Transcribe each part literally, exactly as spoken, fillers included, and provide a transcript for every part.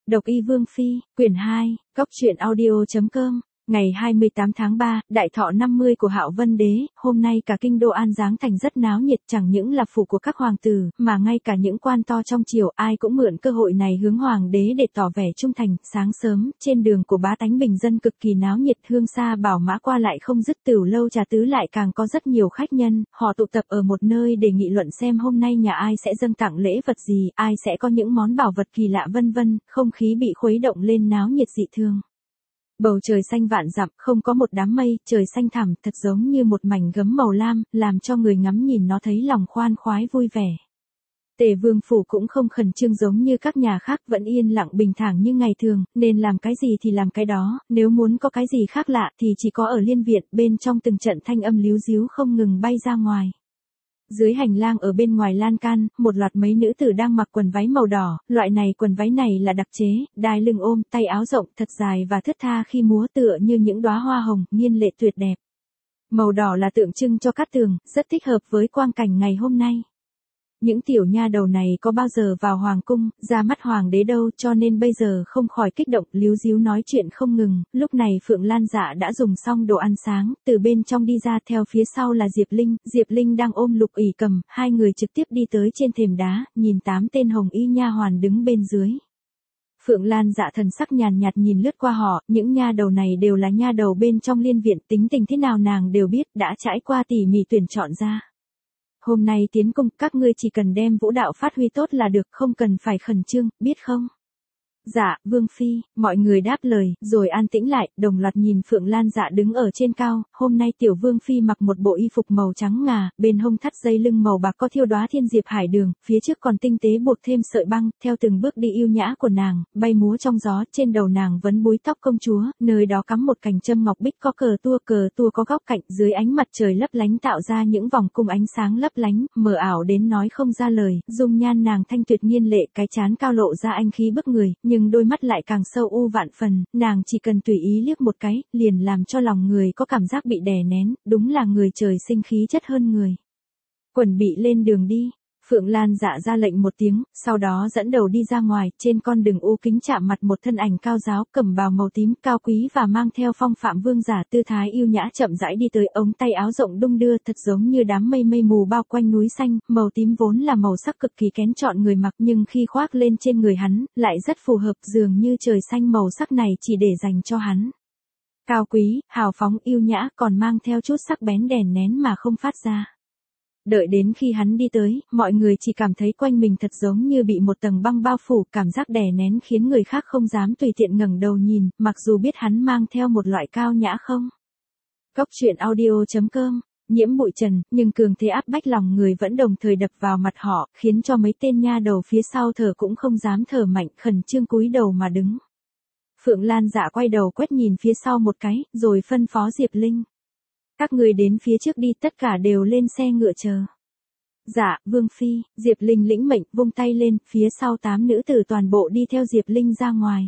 Độc Y Vương Phi, quyển hai, cốc truyện audio chấm com. Ngày hai mươi tám tháng ba, đại thọ năm mươi của Hạo Vân Đế, hôm nay cả kinh đô An Giáng thành rất náo nhiệt, chẳng những là phủ của các hoàng tử, mà ngay cả những quan to trong triều, ai cũng mượn cơ hội này hướng hoàng đế để tỏ vẻ trung thành. Sáng sớm, trên đường của bá tánh bình dân cực kỳ náo nhiệt, hương xa bảo mã qua lại không dứt, tửu lâu trà tứ lại càng có rất nhiều khách nhân, họ tụ tập ở một nơi để nghị luận xem hôm nay nhà ai sẽ dâng tặng lễ vật gì, ai sẽ có những món bảo vật kỳ lạ vân vân, không khí bị khuấy động lên náo nhiệt dị thường. Bầu trời xanh vạn dặm, không có một đám mây, trời xanh thẳm, thật giống như một mảnh gấm màu lam, làm cho người ngắm nhìn nó thấy lòng khoan khoái vui vẻ. Tề Vương phủ cũng không khẩn trương giống như các nhà khác, vẫn yên lặng bình thản như ngày thường, nên làm cái gì thì làm cái đó, nếu muốn có cái gì khác lạ thì chỉ có ở liên viện, bên trong từng trận thanh âm líu ríu không ngừng bay ra ngoài. Dưới hành lang ở bên ngoài lan can, một loạt mấy nữ tử đang mặc quần váy màu đỏ, loại này quần váy này là đặc chế, đai lưng ôm, tay áo rộng, thật dài và thướt tha khi múa tựa như những đóa hoa hồng, nghiên lệ tuyệt đẹp. Màu đỏ là tượng trưng cho cát tường, rất thích hợp với quang cảnh ngày hôm nay. Những tiểu nha đầu này có bao giờ vào hoàng cung, ra mắt hoàng đế đâu, cho nên bây giờ không khỏi kích động, líu ríu nói chuyện không ngừng. Lúc này Phượng Lan Dạ đã dùng xong đồ ăn sáng, từ bên trong đi ra, theo phía sau là Diệp Linh, Diệp Linh đang ôm Lục ỷ cầm, hai người trực tiếp đi tới trên thềm đá, nhìn tám tên hồng y nha hoàn đứng bên dưới. Phượng Lan Dạ thần sắc nhàn nhạt nhìn lướt qua họ, những nha đầu này đều là nha đầu bên trong liên viện, tính tình thế nào nàng đều biết, đã trải qua tỉ mỉ tuyển chọn ra. Hôm nay tiến cung, các ngươi chỉ cần đem vũ đạo phát huy tốt là được, không cần phải khẩn trương, biết không? Dạ, Vương Phi, mọi người đáp lời, rồi an tĩnh lại, đồng loạt nhìn Phượng Lan Dạ đứng ở trên cao. Hôm nay tiểu Vương Phi mặc một bộ y phục màu trắng ngà, bên hông thắt dây lưng màu bạc có thiêu đóa thiên diệp hải đường, phía trước còn tinh tế buộc thêm sợi băng, theo từng bước đi yêu nhã của nàng, bay múa trong gió, trên đầu nàng vấn búi tóc công chúa, nơi đó cắm một cành châm ngọc bích có cờ tua, cờ tua có góc cạnh, dưới ánh mặt trời lấp lánh tạo ra những vòng cung ánh sáng lấp lánh, mờ ảo đến nói không ra lời, dung nhan nàng thanh tuyệt nghiên lệ, cái trán cao lộ ra anh khí bức người, nhưng đôi mắt lại càng sâu u vạn phần, nàng chỉ cần tùy ý liếc một cái, liền làm cho lòng người có cảm giác bị đè nén, đúng là người trời sinh khí chất hơn người. Quần bị lên đường đi. Phượng Lan Dạ ra lệnh một tiếng, sau đó dẫn đầu đi ra ngoài, trên con đường u kính chạm mặt một thân ảnh cao giáo, cẩm bào màu tím, cao quý và mang theo phong phạm vương giả, tư thái yêu nhã chậm rãi đi tới, ống tay áo rộng đung đưa, thật giống như đám mây mây mù bao quanh núi xanh, màu tím vốn là màu sắc cực kỳ kén chọn người mặc, nhưng khi khoác lên trên người hắn, lại rất phù hợp, dường như trời xanh màu sắc này chỉ để dành cho hắn. Cao quý, hào phóng, yêu nhã, còn mang theo chút sắc bén đèn nén mà không phát ra. Đợi đến khi hắn đi tới, mọi người chỉ cảm thấy quanh mình thật giống như bị một tầng băng bao phủ, cảm giác đè nén khiến người khác không dám tùy tiện ngẩng đầu nhìn, mặc dù biết hắn mang theo một loại cao nhã không. Cốc truyện audio chấm com, nhiễm bụi trần, nhưng cường thế áp bách lòng người vẫn đồng thời đập vào mặt họ, khiến cho mấy tên nha đầu phía sau thở cũng không dám thở mạnh, khẩn trương cúi đầu mà đứng. Phượng Lan Dạ quay đầu quét nhìn phía sau một cái, rồi phân phó Diệp Linh. Các người đến phía trước đi, tất cả đều lên xe ngựa chờ. Dạ, Vương Phi, Diệp Linh lĩnh mệnh, vung tay lên, phía sau tám nữ tử toàn bộ đi theo Diệp Linh ra ngoài.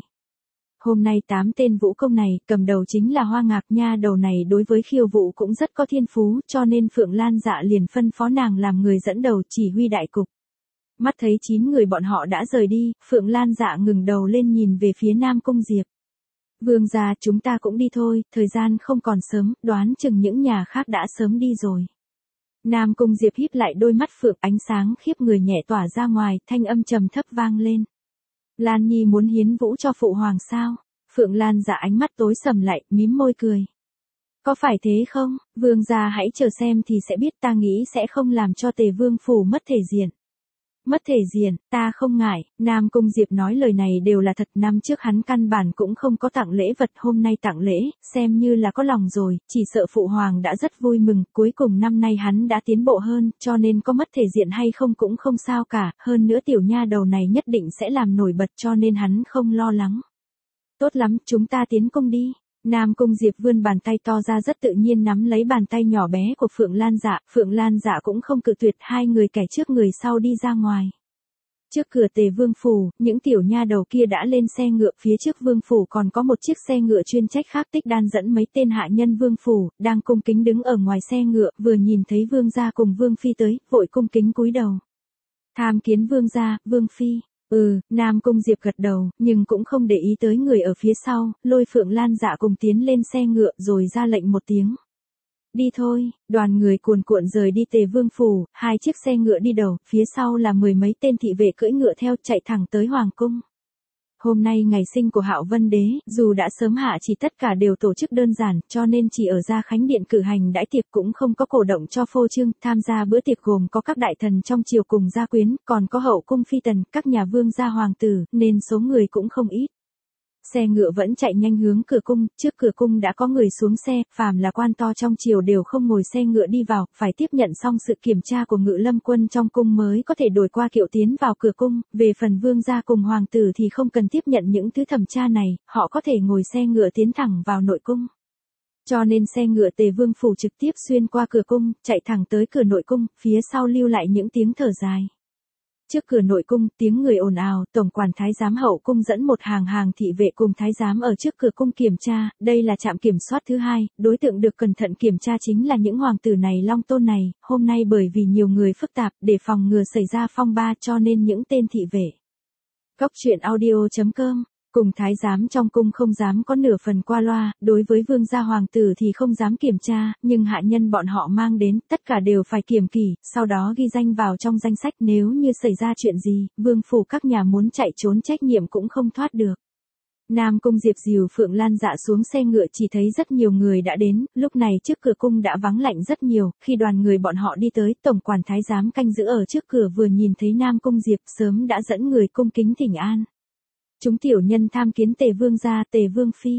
Hôm nay tám tên vũ công này, cầm đầu chính là Hoa Ngạc, nha đầu này đối với khiêu vũ cũng rất có thiên phú, cho nên Phượng Lan Dạ liền phân phó nàng làm người dẫn đầu chỉ huy đại cục. Mắt thấy chín người bọn họ đã rời đi, Phượng Lan Dạ ngừng đầu lên nhìn về phía Nam Cung Diệp. Vương gia, chúng ta cũng đi thôi, thời gian không còn sớm, đoán chừng những nhà khác đã sớm đi rồi. Nam Cung Diệp híp lại đôi mắt phượng, ánh sáng khiếp người nhẹ tỏa ra ngoài, thanh âm trầm thấp vang lên. Lan Nhi muốn hiến vũ cho phụ hoàng sao? Phượng Lan Dạ ánh mắt tối sầm lại, mím môi cười. Có phải thế không? Vương gia hãy chờ xem thì sẽ biết, ta nghĩ sẽ không làm cho Tề Vương phủ mất thể diện. Mất thể diện, ta không ngại. Nam Cung Diệp nói lời này đều là thật, năm trước hắn căn bản cũng không có tặng lễ vật, hôm nay tặng lễ, xem như là có lòng rồi, chỉ sợ phụ hoàng đã rất vui mừng, cuối cùng năm nay hắn đã tiến bộ hơn, cho nên có mất thể diện hay không cũng không sao cả, hơn nữa tiểu nha đầu này nhất định sẽ làm nổi bật, cho nên hắn không lo lắng. Tốt lắm, chúng ta tiến cung đi. Nam Cung Diệp vươn bàn tay to ra rất tự nhiên nắm lấy bàn tay nhỏ bé của Phượng Lan Dạ, Phượng Lan Dạ cũng không cự tuyệt, hai người kẻ trước người sau đi ra ngoài. Trước cửa Tề Vương phủ, những tiểu nha đầu kia đã lên xe ngựa, phía trước Vương phủ còn có một chiếc xe ngựa chuyên trách khác, Tích Đan dẫn mấy tên hạ nhân Vương phủ, đang cung kính đứng ở ngoài xe ngựa, vừa nhìn thấy Vương gia cùng Vương Phi tới, vội cung kính cúi đầu. Tham kiến Vương gia, Vương Phi. Ừ, Nam Cung Diệp gật đầu, nhưng cũng không để ý tới người ở phía sau, lôi Phượng Lan Dạ cùng tiến lên xe ngựa rồi ra lệnh một tiếng. Đi thôi, đoàn người cuồn cuộn rời đi Tề Vương Phủ, hai chiếc xe ngựa đi đầu, phía sau là mười mấy tên thị vệ cưỡi ngựa theo chạy thẳng tới Hoàng Cung. Hôm nay ngày sinh của Hạo Vân Đế, dù đã sớm hạ chỉ tất cả đều tổ chức đơn giản, cho nên chỉ ở Gia Khánh Điện cử hành đãi tiệc cũng không có cổ động cho phô trương, tham gia bữa tiệc gồm có các đại thần trong triều cùng gia quyến, còn có hậu cung phi tần, các nhà vương gia hoàng tử, nên số người cũng không ít. Xe ngựa vẫn chạy nhanh hướng cửa cung, trước cửa cung đã có người xuống xe, phàm là quan to trong triều đều không ngồi xe ngựa đi vào, phải tiếp nhận xong sự kiểm tra của Ngự Lâm quân trong cung mới có thể đổi qua kiệu tiến vào cửa cung, về phần vương gia cùng hoàng tử thì không cần tiếp nhận những thứ thẩm tra này, họ có thể ngồi xe ngựa tiến thẳng vào nội cung. Cho nên xe ngựa Tề Vương Phủ trực tiếp xuyên qua cửa cung, chạy thẳng tới cửa nội cung, phía sau lưu lại những tiếng thở dài. Trước cửa nội cung, tiếng người ồn ào, tổng quản thái giám hậu cung dẫn một hàng hàng thị vệ cùng thái giám ở trước cửa cung kiểm tra, đây là trạm kiểm soát thứ hai, đối tượng được cẩn thận kiểm tra chính là những hoàng tử này long tôn này, hôm nay bởi vì nhiều người phức tạp, để phòng ngừa xảy ra phong ba cho nên những tên thị vệ. Cóc truyện audio chấm com cùng thái giám trong cung không dám có nửa phần qua loa, đối với vương gia hoàng tử thì không dám kiểm tra, nhưng hạ nhân bọn họ mang đến, tất cả đều phải kiểm kỹ, sau đó ghi danh vào trong danh sách, nếu như xảy ra chuyện gì, vương phủ các nhà muốn chạy trốn trách nhiệm cũng không thoát được. Nam Cung Diệp dìu Phượng Lan Dạ xuống xe ngựa chỉ thấy rất nhiều người đã đến, lúc này trước cửa cung đã vắng lạnh rất nhiều, khi đoàn người bọn họ đi tới, tổng quản thái giám canh giữ ở trước cửa vừa nhìn thấy Nam Cung Diệp sớm đã dẫn người cung kính thỉnh an. Chúng tiểu nhân tham kiến Tề Vương gia, Tề Vương phi.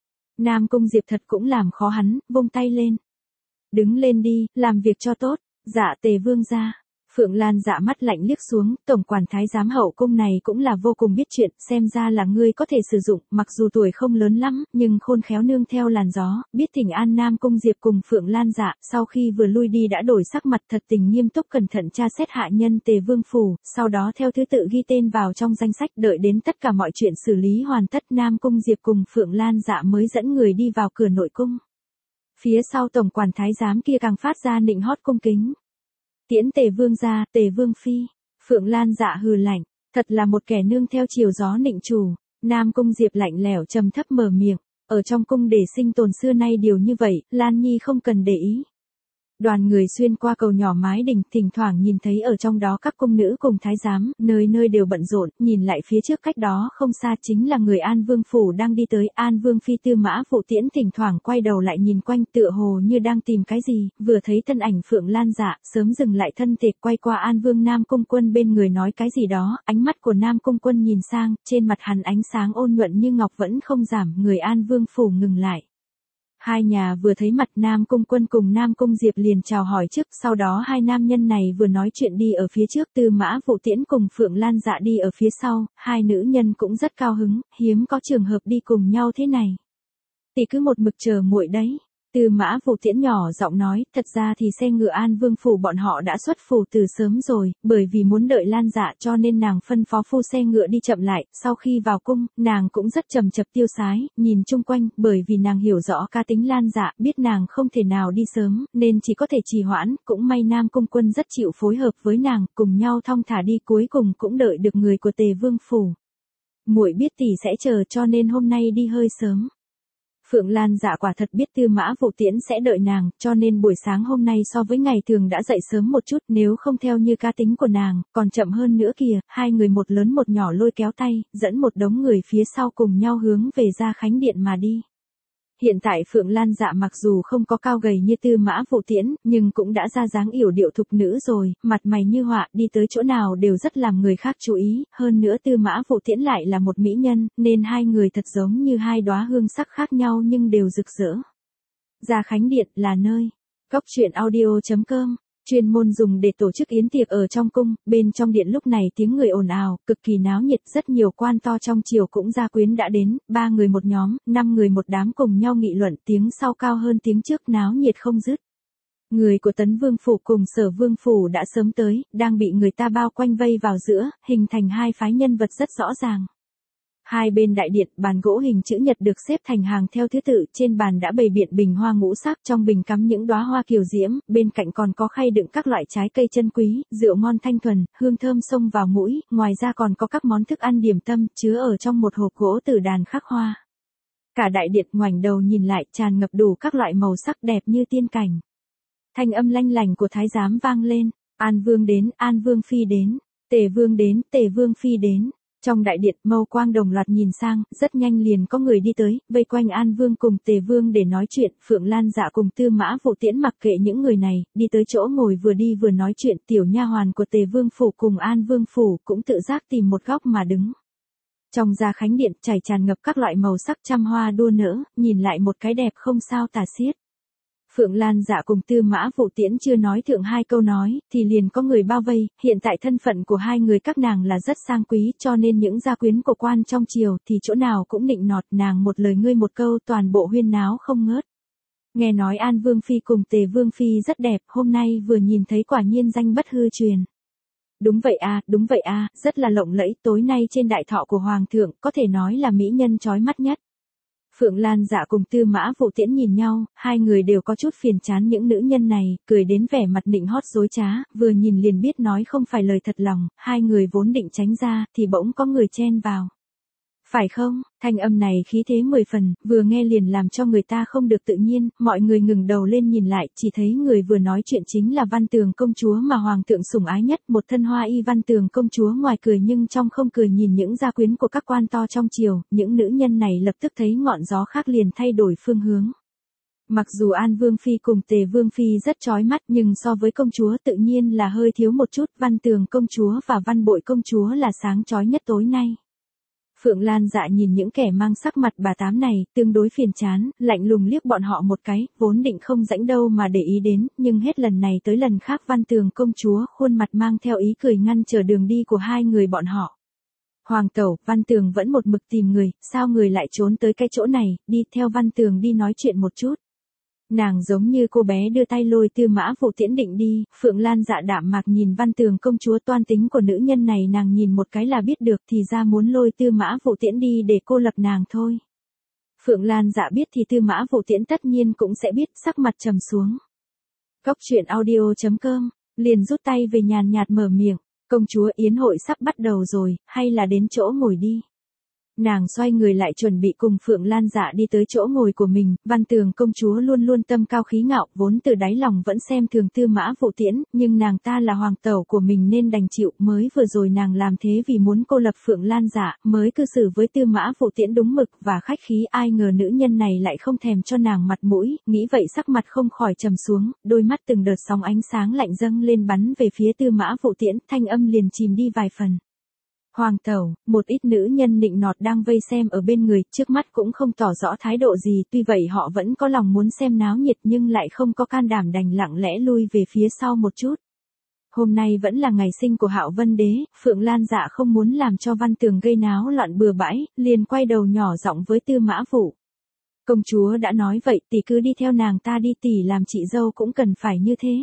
Nam Cung Diệp thật cũng làm khó hắn, vung tay lên. Đứng lên đi, làm việc cho tốt, dạ Tề Vương gia. Phượng Lan Dạ mắt lạnh liếc xuống, tổng quản thái giám hậu cung này cũng là vô cùng biết chuyện, xem ra là ngươi có thể sử dụng, mặc dù tuổi không lớn lắm, nhưng khôn khéo nương theo làn gió, biết thỉnh an Nam Cung Diệp cùng Phượng Lan Dạ, sau khi vừa lui đi đã đổi sắc mặt thật tình nghiêm túc cẩn thận tra xét hạ nhân Tề Vương Phủ, sau đó theo thứ tự ghi tên vào trong danh sách, đợi đến tất cả mọi chuyện xử lý hoàn tất Nam Cung Diệp cùng Phượng Lan Dạ mới dẫn người đi vào cửa nội cung. Phía sau tổng quản thái giám kia càng phát ra nịnh hót cung kính. Tiễn Tề Vương gia, Tề Vương phi. Phượng Lan Dạ hừ lạnh, thật là một kẻ nương theo chiều gió nịnh chủ. Nam Cung Diệp lạnh lẽo trầm thấp mở miệng, ở trong cung để sinh tồn xưa nay điều như vậy, Lan Nhi không cần để ý. Đoàn người xuyên qua cầu nhỏ mái đình, thỉnh thoảng nhìn thấy ở trong đó các cung nữ cùng thái giám, nơi nơi đều bận rộn, nhìn lại phía trước cách đó không xa chính là người An Vương Phủ đang đi tới, An Vương phi Tư Mã Phụ Tiễn thỉnh thoảng quay đầu lại nhìn quanh tựa hồ như đang tìm cái gì, vừa thấy thân ảnh Phượng Lan Dạ, sớm dừng lại thân thể quay qua An Vương Nam Cung Quân bên người nói cái gì đó, ánh mắt của Nam Cung Quân nhìn sang, trên mặt hắn ánh sáng ôn nhuận như ngọc vẫn không giảm, người An Vương Phủ ngừng lại. Hai nhà vừa thấy mặt Nam Cung Quân cùng Nam Cung Diệp liền chào hỏi trước, sau đó hai nam nhân này vừa nói chuyện đi ở phía trước, Tư Mã Vụ Tiễn cùng Phượng Lan Dạ đi ở phía sau, hai nữ nhân cũng rất cao hứng, hiếm có trường hợp đi cùng nhau thế này. Tỷ cứ một mực chờ muội đấy. Tư Mã Vụ Tiễn nhỏ giọng nói, thật ra thì xe ngựa An Vương Phủ bọn họ đã xuất phủ từ sớm rồi, bởi vì muốn đợi Lan Dạ cho nên nàng phân phó phu xe ngựa đi chậm lại, sau khi vào cung, nàng cũng rất chậm chập tiêu sái, nhìn chung quanh, bởi vì nàng hiểu rõ cá tính Lan Dạ, biết nàng không thể nào đi sớm, nên chỉ có thể trì hoãn, cũng may Nam Cung Quân rất chịu phối hợp với nàng, cùng nhau thong thả đi cuối cùng cũng đợi được người của Tề Vương Phủ. Muội biết tỷ sẽ chờ cho nên hôm nay đi hơi sớm. Phượng Lan Dạ quả thật biết Tư Mã Vụ Tiễn sẽ đợi nàng, cho nên buổi sáng hôm nay so với ngày thường đã dậy sớm một chút, nếu không theo như cá tính của nàng, còn chậm hơn nữa kìa, hai người một lớn một nhỏ lôi kéo tay, dẫn một đống người phía sau cùng nhau hướng về Gia Khánh Điện mà đi. Hiện tại Phượng Lan Dạ mặc dù không có cao gầy như Tư Mã Vụ Tiễn, nhưng cũng đã ra dáng yểu điệu thục nữ rồi, mặt mày như họa, đi tới chỗ nào đều rất làm người khác chú ý, hơn nữa Tư Mã Vụ Tiễn lại là một mỹ nhân, nên hai người thật giống như hai đóa hương sắc khác nhau nhưng đều rực rỡ. Gia Khánh Điện là nơi. Cóc truyện audio chấm com chuyên môn dùng để tổ chức yến tiệc ở trong cung, bên trong điện lúc này tiếng người ồn ào, cực kỳ náo nhiệt, rất nhiều quan to trong triều cũng gia quyến đã đến, ba người một nhóm, năm người một đám cùng nhau nghị luận, tiếng sau cao hơn tiếng trước, náo nhiệt không dứt. Người của Tấn Vương Phủ cùng Sở Vương Phủ đã sớm tới, đang bị người ta bao quanh vây vào giữa, hình thành hai phái nhân vật rất rõ ràng. Hai bên đại điện, bàn gỗ hình chữ nhật được xếp thành hàng theo thứ tự, trên bàn đã bày biện bình hoa ngũ sắc, trong bình cắm những đóa hoa kiều diễm, bên cạnh còn có khay đựng các loại trái cây chân quý, rượu ngon thanh thuần, hương thơm xông vào mũi, ngoài ra còn có các món thức ăn điểm tâm, chứa ở trong một hộp gỗ tử đàn khắc hoa. Cả đại điện ngoảnh đầu nhìn lại, tràn ngập đủ các loại màu sắc đẹp như tiên cảnh. Thanh âm lanh lành của thái giám vang lên, An Vương đến, An Vương phi đến, Tề Vương đến, Tề Vương phi đến. Trong đại điện, mâu quang đồng loạt nhìn sang, rất nhanh liền có người đi tới, vây quanh An Vương cùng Tề Vương để nói chuyện. Phượng Lan Dạ cùng Tư Mã Vụ Tiễn mặc kệ những người này, đi tới chỗ ngồi vừa đi vừa nói chuyện. Tiểu nha hoàn của Tề Vương phủ cùng An Vương phủ cũng tự giác tìm một góc mà đứng. Trong gia khánh điện chảy tràn ngập các loại màu sắc trăm hoa đua nở, nhìn lại một cái đẹp không sao tả xiết. Phượng Lan Dạ cùng Tư Mã Vụ Tiễn chưa nói thượng hai câu nói, thì liền có người bao vây. Hiện tại thân phận của hai người các nàng là rất sang quý, cho nên những gia quyến của quan trong triều thì chỗ nào cũng nịnh nọt, nàng một lời ngươi một câu, toàn bộ huyên náo không ngớt. Nghe nói An Vương phi cùng Tề Vương phi rất đẹp, hôm nay vừa nhìn thấy quả nhiên danh bất hư truyền. Đúng vậy a, đúng vậy a, rất là lộng lẫy, tối nay trên đại thọ của hoàng thượng, có thể nói là mỹ nhân chói mắt nhất. Phượng Lan Dạ cùng Tư Mã Vụ Tiễn nhìn nhau, hai người đều có chút phiền chán những nữ nhân này, cười đến vẻ mặt nịnh hót dối trá, vừa nhìn liền biết nói không phải lời thật lòng, hai người vốn định tránh ra, thì bỗng có người chen vào. Phải không, thanh âm này khí thế mười phần, vừa nghe liền làm cho người ta không được tự nhiên, mọi người ngừng đầu lên nhìn lại, chỉ thấy người vừa nói chuyện chính là Văn Tường công chúa mà hoàng thượng sủng ái nhất, một thân hoa y Văn Tường công chúa ngoài cười nhưng trong không cười nhìn những gia quyến của các quan to trong triều, những nữ nhân này lập tức thấy ngọn gió khác liền thay đổi phương hướng. Mặc dù An Vương phi cùng Tề Vương phi rất chói mắt nhưng so với công chúa tự nhiên là hơi thiếu một chút, Văn Tường công chúa và Văn Bội công chúa là sáng chói nhất tối nay. Phượng Lan Dạ nhìn những kẻ mang sắc mặt bà tám này, tương đối phiền chán, lạnh lùng liếc bọn họ một cái, vốn định không rãnh đâu mà để ý đến, nhưng hết lần này tới lần khác Văn Tường công chúa khuôn mặt mang theo ý cười ngăn trở đường đi của hai người bọn họ. Hoàng tẩu, Văn Tường vẫn một mực tìm người, sao người lại trốn tới cái chỗ này, đi theo Văn Tường đi nói chuyện một chút. Nàng giống như cô bé đưa tay lôi Tư Mã Vụ Tiễn định đi, Phượng Lan Dạ đạm mạc nhìn Văn Tường công chúa, toan tính của nữ nhân này nàng nhìn một cái là biết được, thì ra muốn lôi Tư Mã Vụ Tiễn đi để cô lập nàng thôi. Phượng Lan Dạ biết thì Tư Mã Vụ Tiễn tất nhiên cũng sẽ biết, sắc mặt trầm xuống. Cốc truyện audio chấm com, liền rút tay về nhàn nhạt mở miệng, công chúa yến hội sắp bắt đầu rồi, hay là đến chỗ ngồi đi. Nàng xoay người lại chuẩn bị cùng Phượng Lan Dạ đi tới chỗ ngồi của mình, Văn Tường công chúa luôn luôn tâm cao khí ngạo, vốn từ đáy lòng vẫn xem thường Tư Mã Vụ Tiễn, nhưng nàng ta là hoàng tẩu của mình nên đành chịu, mới vừa rồi nàng làm thế vì muốn cô lập Phượng Lan Dạ, mới cư xử với Tư Mã Vụ Tiễn đúng mực và khách khí, ai ngờ nữ nhân này lại không thèm cho nàng mặt mũi, nghĩ vậy sắc mặt không khỏi trầm xuống, đôi mắt từng đợt sóng ánh sáng lạnh dâng lên bắn về phía Tư Mã Vụ Tiễn, thanh âm liền chìm đi vài phần. Hoàng tẩu, một ít nữ nhân nịnh nọt đang vây xem ở bên người, trước mắt cũng không tỏ rõ thái độ gì, tuy vậy họ vẫn có lòng muốn xem náo nhiệt nhưng lại không có can đảm, đành lặng lẽ lui về phía sau một chút. Hôm nay vẫn là ngày sinh của Hạo Vân Đế, Phượng Lan Dạ không muốn làm cho Văn Tường gây náo loạn bừa bãi, liền quay đầu nhỏ giọng với Tư Mã Vụ. Công chúa đã nói vậy, tỷ cứ đi theo nàng ta đi, tỷ làm chị dâu cũng cần phải như thế.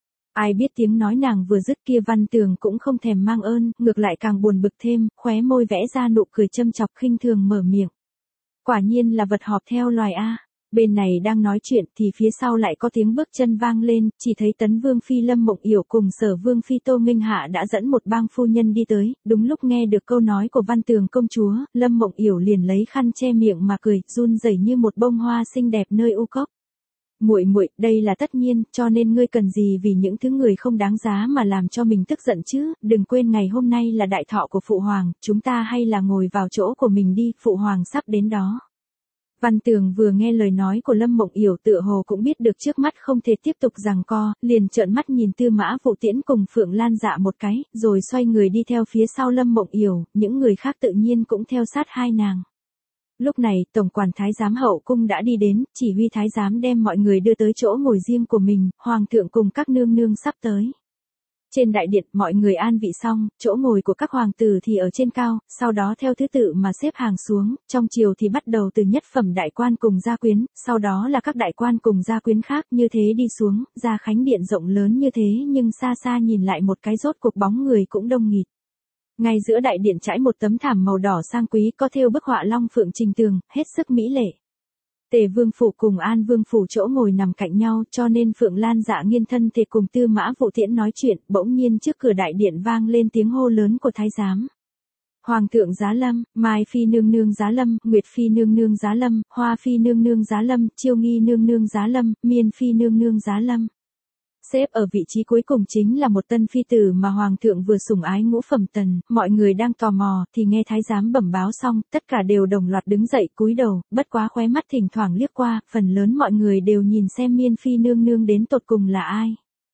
Ai biết tiếng nói nàng vừa dứt kia Văn Tường cũng không thèm mang ơn, ngược lại càng buồn bực thêm, khóe môi vẽ ra nụ cười châm chọc khinh thường mở miệng. Quả nhiên là vật họp theo loài a. Bên này đang nói chuyện thì phía sau lại có tiếng bước chân vang lên, chỉ thấy Tấn Vương phi Lâm Mộng Yểu cùng Sở Vương phi Tô Minh Hạ đã dẫn một bang phu nhân đi tới, đúng lúc nghe được câu nói của Văn Tường công chúa, Lâm Mộng Yểu liền lấy khăn che miệng mà cười, run rẩy như một bông hoa xinh đẹp nơi u cốc. Muội muội, đây là tất nhiên, cho nên ngươi cần gì vì những thứ người không đáng giá mà làm cho mình tức giận chứ, đừng quên ngày hôm nay là đại thọ của phụ hoàng, chúng ta hay là ngồi vào chỗ của mình đi, phụ hoàng sắp đến đó. Văn Tường vừa nghe lời nói của Lâm Mộng Yểu tựa hồ cũng biết được trước mắt không thể tiếp tục giằng co, liền trợn mắt nhìn Tư Mã Vụ Tiễn cùng Phượng Lan Dạ một cái, rồi xoay người đi theo phía sau Lâm Mộng Yểu, những người khác tự nhiên cũng theo sát hai nàng. Lúc này, tổng quản thái giám hậu cung đã đi đến, chỉ huy thái giám đem mọi người đưa tới chỗ ngồi riêng của mình, hoàng thượng cùng các nương nương sắp tới. Trên đại điện, mọi người an vị xong, chỗ ngồi của các hoàng tử thì ở trên cao, sau đó theo thứ tự mà xếp hàng xuống, trong triều thì bắt đầu từ nhất phẩm đại quan cùng gia quyến, sau đó là các đại quan cùng gia quyến khác, như thế đi xuống, gia khánh điện rộng lớn như thế nhưng xa xa nhìn lại một cái rốt cuộc bóng người cũng đông nghịt. Ngay giữa đại điện trải một tấm thảm màu đỏ sang quý có thêu bức họa long phượng trình tường, hết sức mỹ lệ. Tề Vương phủ cùng An Vương phủ chỗ ngồi nằm cạnh nhau, cho nên Phượng Lan Dạ nghiên thân thể cùng Tư Mã Vụ Tiễn nói chuyện, bỗng nhiên trước cửa đại điện vang lên tiếng hô lớn của thái giám. Hoàng thượng giá lâm, Mai phi nương nương giá lâm, Nguyệt phi nương nương giá lâm, Hoa phi nương nương giá lâm, Chiêu nghi nương nương giá lâm, Miên phi nương nương giá lâm. Xếp ở vị trí cuối cùng chính là một tân phi tử mà hoàng thượng vừa sủng ái ngũ phẩm tần, mọi người đang tò mò thì nghe thái giám bẩm báo xong, tất cả đều đồng loạt đứng dậy cúi đầu, bất quá khóe mắt thỉnh thoảng liếc qua, phần lớn mọi người đều nhìn xem Miên phi nương nương đến tột cùng là ai.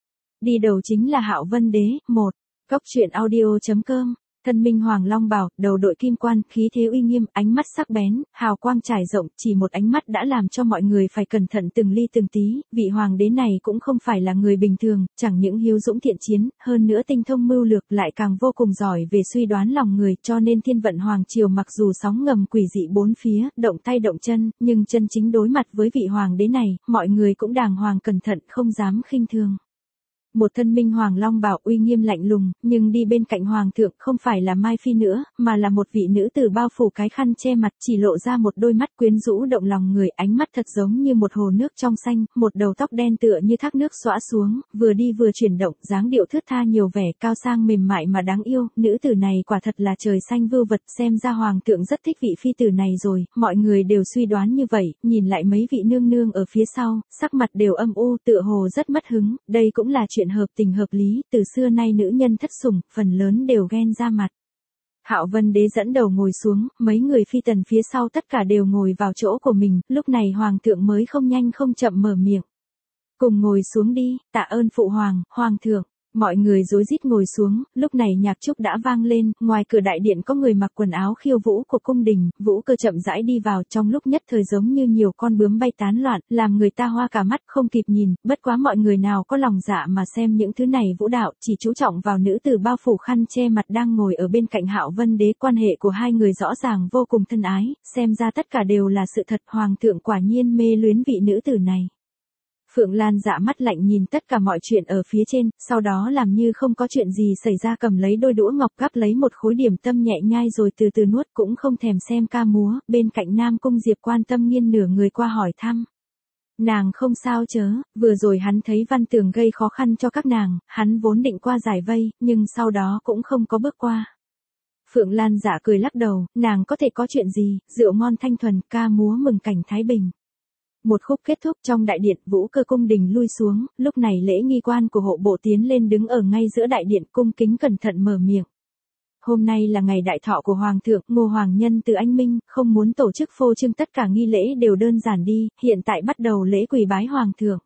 Đi đầu chính là Hạo Vân Đế. Một. Cốc truyện audio chấm com. Thân minh hoàng long bào, đầu đội kim quan, khí thế uy nghiêm, ánh mắt sắc bén, hào quang trải rộng, chỉ một ánh mắt đã làm cho mọi người phải cẩn thận từng ly từng tí, vị hoàng đế này cũng không phải là người bình thường, chẳng những hiếu dũng thiện chiến, hơn nữa tinh thông mưu lược lại càng vô cùng giỏi về suy đoán lòng người, cho nên thiên vận hoàng triều mặc dù sóng ngầm quỷ dị bốn phía, động tay động chân, nhưng chân chính đối mặt với vị hoàng đế này, mọi người cũng đàng hoàng cẩn thận không dám khinh thường. Một thân minh hoàng long bào uy nghiêm lạnh lùng, nhưng đi bên cạnh hoàng thượng không phải là Mai Phi nữa, mà là một vị nữ tử bao phủ cái khăn che mặt, chỉ lộ ra một đôi mắt quyến rũ động lòng người, ánh mắt thật giống như một hồ nước trong xanh, một đầu tóc đen tựa như thác nước xõa xuống, vừa đi vừa chuyển động, dáng điệu thướt tha nhiều vẻ, cao sang mềm mại mà đáng yêu, nữ tử này quả thật là trời xanh vưu vật, xem ra hoàng thượng rất thích vị phi tử này rồi, mọi người đều suy đoán như vậy, nhìn lại mấy vị nương nương ở phía sau, sắc mặt đều âm u, tựa hồ rất mất hứng, đây cũng là chuyện hợp tình hợp lý, từ xưa nay nữ nhân thất sủng, phần lớn đều ghen ra mặt. Hạo Vân Đế dẫn đầu ngồi xuống, mấy người phi tần phía sau tất cả đều ngồi vào chỗ của mình, lúc này hoàng thượng mới không nhanh không chậm mở miệng. Cùng ngồi xuống đi, tạ ơn phụ hoàng, hoàng thượng. Mọi người rối rít ngồi xuống, lúc này nhạc trúc đã vang lên, ngoài cửa đại điện có người mặc quần áo khiêu vũ của cung đình, vũ cơ chậm rãi đi vào, trong lúc nhất thời giống như nhiều con bướm bay tán loạn, làm người ta hoa cả mắt không kịp nhìn, bất quá mọi người nào có lòng dạ mà xem những thứ này vũ đạo, chỉ chú trọng vào nữ tử bao phủ khăn che mặt đang ngồi ở bên cạnh Hạo Vân Đế, quan hệ của hai người rõ ràng vô cùng thân ái, xem ra tất cả đều là sự thật, hoàng thượng quả nhiên mê luyến vị nữ tử này. Phượng Lan Dạ mắt lạnh nhìn tất cả mọi chuyện ở phía trên, sau đó làm như không có chuyện gì xảy ra, cầm lấy đôi đũa ngọc gắp lấy một khối điểm tâm nhẹ nhai rồi từ từ nuốt, cũng không thèm xem ca múa, bên cạnh Nam Cung Diệp quan tâm nghiêng nửa người qua hỏi thăm. Nàng không sao chớ, vừa rồi hắn thấy Văn Tường gây khó khăn cho các nàng, hắn vốn định qua giải vây, nhưng sau đó cũng không có bước qua. Phượng Lan Dạ cười lắc đầu, nàng có thể có chuyện gì, rượu ngon thanh thuần, ca múa mừng cảnh thái bình. Một khúc kết thúc, trong đại điện, vũ cơ cung đình lui xuống, lúc này lễ nghi quan của hộ bộ tiến lên đứng ở ngay giữa đại điện, cung kính cẩn thận mở miệng. Hôm nay là ngày đại thọ của hoàng thượng, Ngô hoàng nhân từ anh minh, không muốn tổ chức phô trương, tất cả nghi lễ đều đơn giản đi, hiện tại bắt đầu lễ quỳ bái hoàng thượng.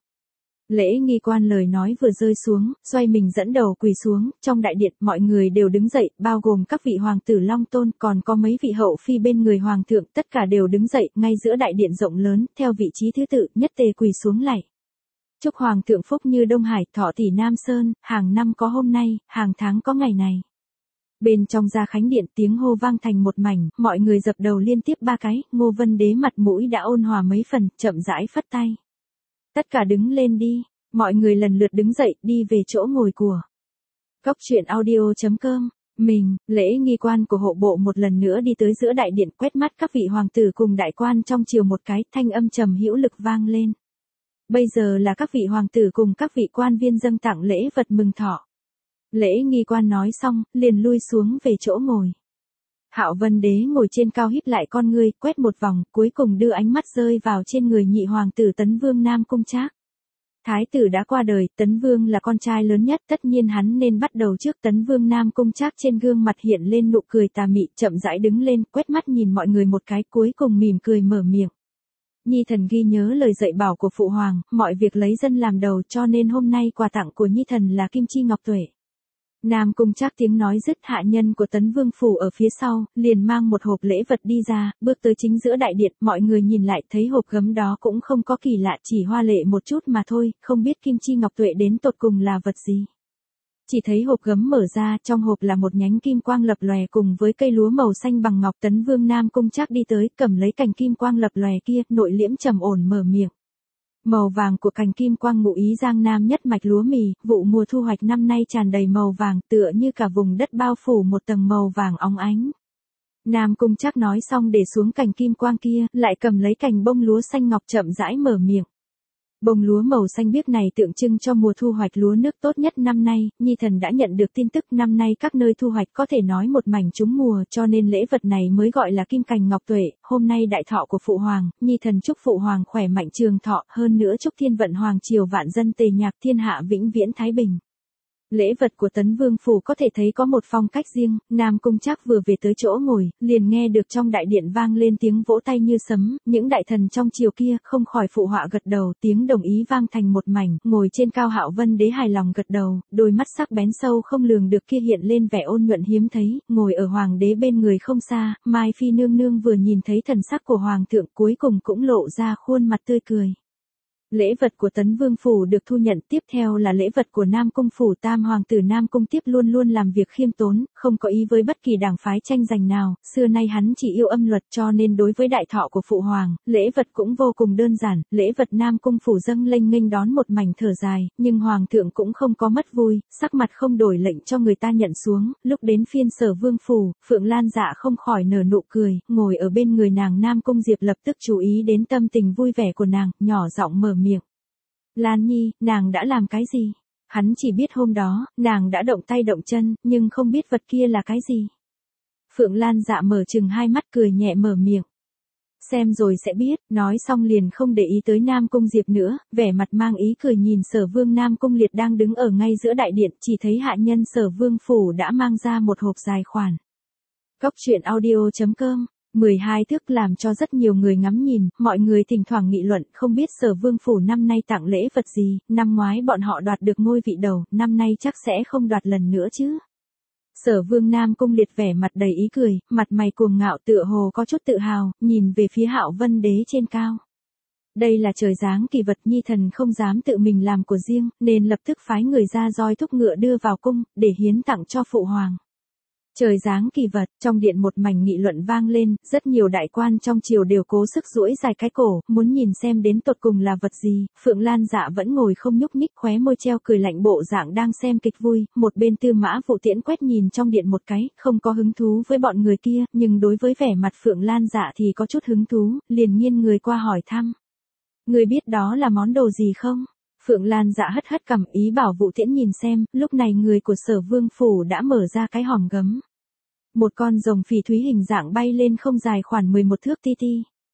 Lễ nghi quan lời nói vừa rơi xuống, xoay mình dẫn đầu quỳ xuống, trong đại điện mọi người đều đứng dậy, bao gồm các vị hoàng tử Long Tôn, còn có mấy vị hậu phi bên người hoàng thượng, tất cả đều đứng dậy, ngay giữa đại điện rộng lớn, theo vị trí thứ tự, nhất tề quỳ xuống lạy. Chúc hoàng thượng phúc như Đông Hải, thọ tỷ Nam Sơn, hàng năm có hôm nay, hàng tháng có ngày này. Bên trong gia khánh điện tiếng hô vang thành một mảnh, mọi người dập đầu liên tiếp ba cái, Ngô Vân Đế mặt mũi đã ôn hòa mấy phần, chậm rãi phất tay. Tất cả đứng lên đi, mọi người lần lượt đứng dậy, đi về chỗ ngồi của. Cốc truyện audio chấm com. Mình, lễ nghi quan của hộ bộ một lần nữa đi tới giữa đại điện, quét mắt các vị hoàng tử cùng đại quan trong triều một cái, thanh âm trầm hữu lực vang lên. Bây giờ là các vị hoàng tử cùng các vị quan viên dâng tặng lễ vật mừng thọ. Lễ nghi quan nói xong, liền lui xuống về chỗ ngồi. Hạo Vân Đế ngồi trên cao híp lại con ngươi, quét một vòng, cuối cùng đưa ánh mắt rơi vào trên người nhị hoàng tử Tấn Vương Nam Cung Trác. Thái tử đã qua đời, Tấn Vương là con trai lớn nhất, tất nhiên hắn nên bắt đầu trước. Tấn Vương Nam Cung Trác trên gương mặt hiện lên nụ cười tà mị, chậm rãi đứng lên, quét mắt nhìn mọi người một cái, cuối cùng mỉm cười mở miệng. Nhi thần ghi nhớ lời dạy bảo của phụ hoàng, mọi việc lấy dân làm đầu, cho nên hôm nay quà tặng của Nhi thần là kim chi ngọc tuệ. Nam Cung Trác tiếng nói dứt, hạ nhân của Tấn Vương phủ ở phía sau, liền mang một hộp lễ vật đi ra, bước tới chính giữa đại điện, mọi người nhìn lại thấy hộp gấm đó cũng không có kỳ lạ, chỉ hoa lệ một chút mà thôi, không biết kim chi ngọc tuệ đến tột cùng là vật gì. Chỉ thấy hộp gấm mở ra, trong hộp là một nhánh kim quang lập lòe cùng với cây lúa màu xanh bằng ngọc. Tấn Vương Nam Cung Trác đi tới, cầm lấy cành kim quang lập lòe kia, nội liễm trầm ổn mở miệng. Màu vàng của cành kim quang ngụ ý Giang Nam nhất mạch lúa mì, vụ mùa thu hoạch năm nay tràn đầy màu vàng, tựa như cả vùng đất bao phủ một tầng màu vàng óng ánh. Nam Cung Trác nói xong để xuống cành kim quang kia, lại cầm lấy cành bông lúa xanh ngọc chậm rãi mở miệng. Bông lúa màu xanh biếc này tượng trưng cho mùa thu hoạch lúa nước tốt nhất năm nay, Nhi thần đã nhận được tin tức năm nay các nơi thu hoạch có thể nói một mảnh trúng mùa, cho nên lễ vật này mới gọi là kim cành ngọc tuệ. Hôm nay đại thọ của phụ hoàng, Nhi thần chúc phụ hoàng khỏe mạnh trường thọ, hơn nữa chúc thiên vận hoàng triều vạn dân tề nhạc, thiên hạ vĩnh viễn thái bình. Lễ vật của Tấn Vương phủ có thể thấy có một phong cách riêng. Nam Cung Trác vừa về tới chỗ ngồi, liền nghe được trong đại điện vang lên tiếng vỗ tay như sấm, những đại thần trong triều kia không khỏi phụ họa gật đầu, tiếng đồng ý vang thành một mảnh. Ngồi trên cao Hạo Vân Đế hài lòng gật đầu, đôi mắt sắc bén sâu không lường được kia hiện lên vẻ ôn nhuận hiếm thấy. Ngồi ở hoàng đế bên người không xa, Mai Phi nương nương vừa nhìn thấy thần sắc của hoàng thượng cuối cùng cũng lộ ra khuôn mặt tươi cười. Lễ vật của Tấn Vương phủ được thu nhận, tiếp theo là lễ vật của Nam Cung phủ. Tam hoàng tử Nam Cung Tiếp luôn luôn làm việc khiêm tốn, không có ý với bất kỳ đảng phái tranh giành nào, xưa nay hắn chỉ yêu âm luật, cho nên đối với đại thọ của phụ hoàng, lễ vật cũng vô cùng đơn giản. Lễ vật Nam Cung phủ dâng lênh nghênh đón một mảnh thở dài, nhưng hoàng thượng cũng không có mất vui, sắc mặt không đổi lệnh cho người ta nhận xuống. Lúc đến phiên Sở Vương phủ, Phượng Lan Dạ không khỏi nở nụ cười, ngồi ở bên người nàng Nam Cung Diệp lập tức chú ý đến tâm tình vui vẻ của nàng, nhỏ giọng mở miệng. Lan Nhi, nàng đã làm cái gì? Hắn chỉ biết hôm đó, nàng đã động tay động chân, nhưng không biết vật kia là cái gì. Phượng Lan Dạ mở chừng hai mắt cười nhẹ mở miệng. Xem rồi sẽ biết, nói xong liền không để ý tới Nam Cung Diệp nữa, vẻ mặt mang ý cười nhìn Sở Vương Nam Cung Liệt đang đứng ở ngay giữa đại điện, chỉ thấy hạ nhân Sở Vương phủ đã mang ra một hộp dài khoản. Cốc truyện audio chấm com mười hai thước làm cho rất nhiều người ngắm nhìn, mọi người thỉnh thoảng nghị luận không biết Sở Vương phủ năm nay tặng lễ vật gì, năm ngoái bọn họ đoạt được ngôi vị đầu, năm nay chắc sẽ không đoạt lần nữa chứ. Sở Vương Nam Cung Liệt vẻ mặt đầy ý cười, mặt mày cuồng ngạo tựa hồ có chút tự hào, nhìn về phía Hạo Vân Đế trên cao. Đây là trời giáng kỳ vật, Nhi thần không dám tự mình làm của riêng, nên lập tức phái người ra roi thúc ngựa đưa vào cung, để hiến tặng cho phụ hoàng. Trời giáng kỳ vật, trong điện một mảnh nghị luận vang lên, rất nhiều đại quan trong triều đều cố sức duỗi dài cái cổ, muốn nhìn xem đến tột cùng là vật gì. Phượng Lan Dạ vẫn ngồi không nhúc nhích, khóe môi treo cười lạnh bộ dạng đang xem kịch vui. Một bên Tư Mã Vụ Tiễn quét nhìn trong điện một cái, không có hứng thú với bọn người kia, nhưng đối với vẻ mặt Phượng Lan Dạ thì có chút hứng thú, liền nghiêng người qua hỏi thăm. Người biết đó là món đồ gì không? Phượng Lan Dạ hất hất cằm, ý bảo Vụ Tiễn nhìn xem. Lúc này người của Sở Vương phủ đã mở ra cái hòm gấm. Một con rồng phỉ thúy hình dạng bay lên không, dài khoảng mười một thước ti ti.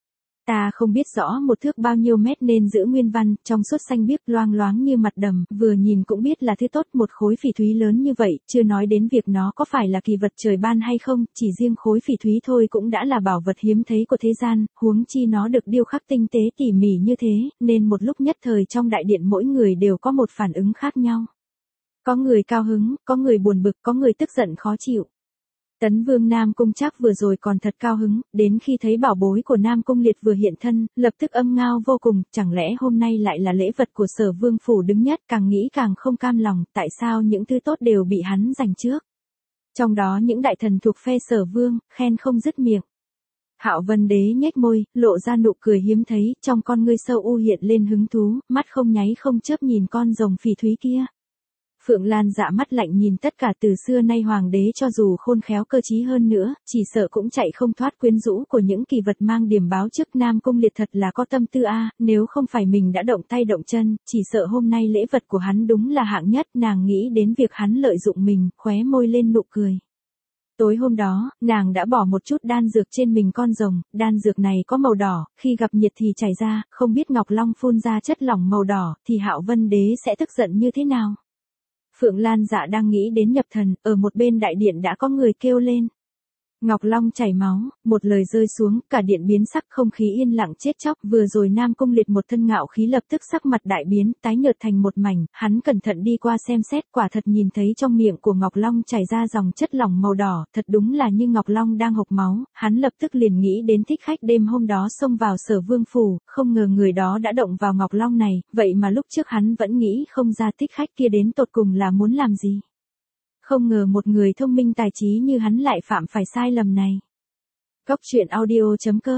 Ta không biết rõ một thước bao nhiêu mét nên giữ nguyên văn, trong suốt xanh biếc loang loáng như mặt đầm, vừa nhìn cũng biết là thứ tốt. Một khối phỉ thúy lớn như vậy, chưa nói đến việc nó có phải là kỳ vật trời ban hay không, chỉ riêng khối phỉ thúy thôi cũng đã là bảo vật hiếm thấy của thế gian, huống chi nó được điêu khắc tinh tế tỉ mỉ như thế, nên một lúc nhất thời trong đại điện mỗi người đều có một phản ứng khác nhau. Có người cao hứng, có người buồn bực, có người tức giận khó chịu. Tấn Vương Nam Cung Trác vừa rồi còn thật cao hứng, đến khi thấy bảo bối của Nam Cung Liệt vừa hiện thân, lập tức âm ngao vô cùng, chẳng lẽ hôm nay lại là lễ vật của Sở Vương phủ đứng nhất, càng nghĩ càng không cam lòng, tại sao những thứ tốt đều bị hắn giành trước. Trong đó những đại thần thuộc phe Sở Vương, khen không dứt miệng. Hạo Vân Đế nhếch môi, lộ ra nụ cười hiếm thấy, trong con ngươi sâu u hiện lên hứng thú, mắt không nháy không chớp nhìn con rồng phỉ thúy kia. Phượng Lan Dạ mắt lạnh nhìn tất cả, từ xưa nay hoàng đế cho dù khôn khéo cơ trí hơn nữa, chỉ sợ cũng chạy không thoát quyến rũ của những kỳ vật mang điểm báo trước. Nam Cung Liệt thật là có tâm tư a, nếu không phải mình đã động tay động chân, chỉ sợ hôm nay lễ vật của hắn đúng là hạng nhất. Nàng nghĩ đến việc hắn lợi dụng mình, khóe môi lên nụ cười. Tối hôm đó, nàng đã bỏ một chút đan dược trên mình con rồng, đan dược này có màu đỏ, khi gặp nhiệt thì chảy ra, không biết Ngọc Long phun ra chất lỏng màu đỏ, thì Hạo Vân Đế sẽ tức giận như thế nào. Phượng Lan Dạ đang nghĩ đến nhập thần, ở một bên đại điện đã có người kêu lên. Ngọc Long chảy máu, một lời rơi xuống, cả điện biến sắc, không khí yên lặng chết chóc. Vừa rồi Nam Cung Liệt một thân ngạo khí lập tức sắc mặt đại biến, tái nhợt thành một mảnh, hắn cẩn thận đi qua xem xét, quả thật nhìn thấy trong miệng của Ngọc Long chảy ra dòng chất lỏng màu đỏ, thật đúng là như Ngọc Long đang hộc máu. Hắn lập tức liền nghĩ đến thích khách đêm hôm đó xông vào Sở Vương phủ, không ngờ người đó đã động vào Ngọc Long này, vậy mà lúc trước hắn vẫn nghĩ không ra thích khách kia đến tột cùng là muốn làm gì. Không ngờ một người thông minh tài trí như hắn lại phạm phải sai lầm này. Cốc truyện audio chấm com